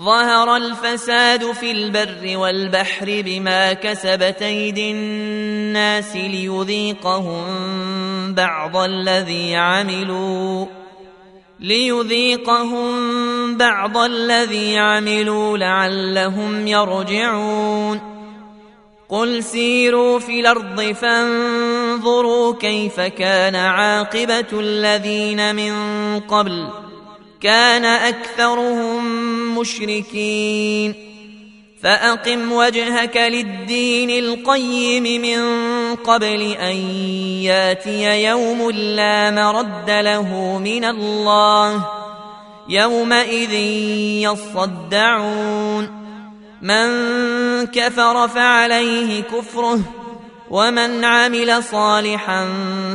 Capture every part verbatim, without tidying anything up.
ظهر الفساد في البر والبحر بما كسبت أيدي الناس ليذيقهم بعض الذي عملوا ليذيقهم بعض الذي عملوا لعلهم يرجعون قل سيروا في الأرض فانظروا كيف كان عاقبة الذين من قبل كان أكثرهم مشركين فأقم وجهك للدين القيم من قبل أن ياتي يوم لا مرد له من الله يومئذ يصدعون من كفر فعليه كفره ومن عمل صالحا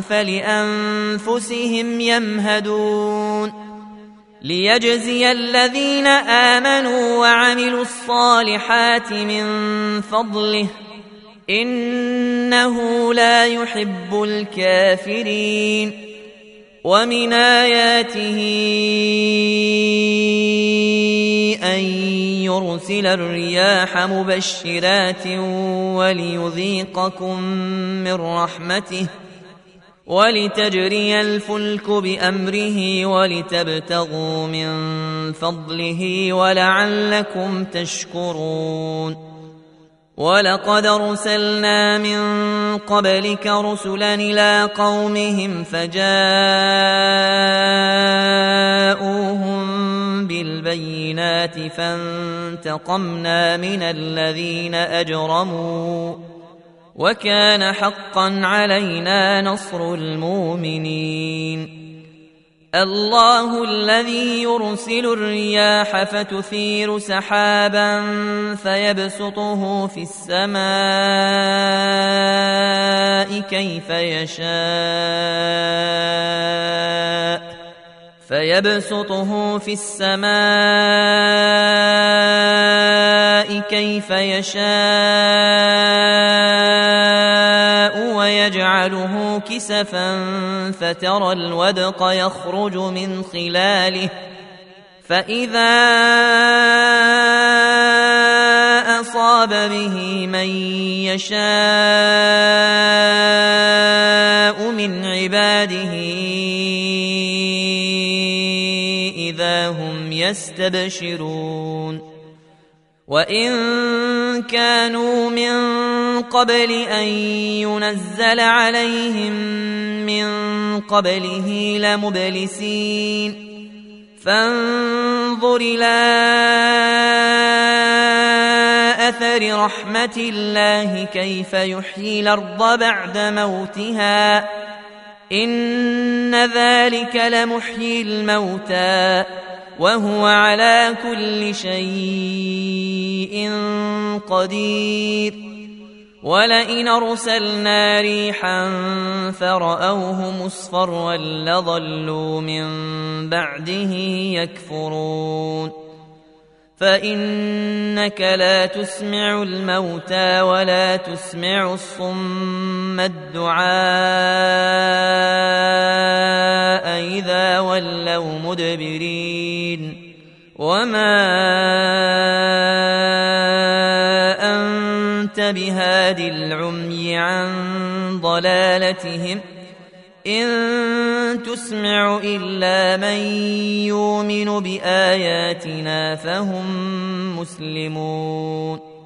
فلأنفسهم يمهدون ليجزي الذين آمنوا وعملوا الصالحات من فضله إنه لا يحب الكافرين ومن آياته أن يرسل الرياح مبشرات وليذيقكم من رحمته ولتجري الفلك بأمره ولتبتغوا من فضله ولعلكم تشكرون ولقد أرسلنا من قبلك رسلا إلى قومهم فجاءوهم بالبينات فانتقمنا من الذين أجرموا وكان حقا علينا نصر المؤمنين الله الذي يرسل الرياح فتثير سحابا فيبسطه في السماء كيف يشاء فيبسطه في السماء كيف يشاء ويجعله كسفا فترى الودق يخرج من خلاله فإذا أصاب به من يشاء من عباده إذا هم يستبشرون وإن كانوا من قبل أن ينزل عليهم من قبله لمبلسين فانظر إلى أثر رحمة الله كيف يحيي الأرض بعد موتها إن ذلك لمحيي الموتى وهو على كل شيء قدير ولئن أرسلنا ريحا فرأوه مصفرا لظلوا من بعده يكفرون فإنك لا تسمع الموتى ولا تسمع الصم الدعاء إذا ولوا مدبرين وما أنت بهاد العمي عن ضلالتهم إن تسمع إلا من يؤمن بآياتنا فهم مسلمون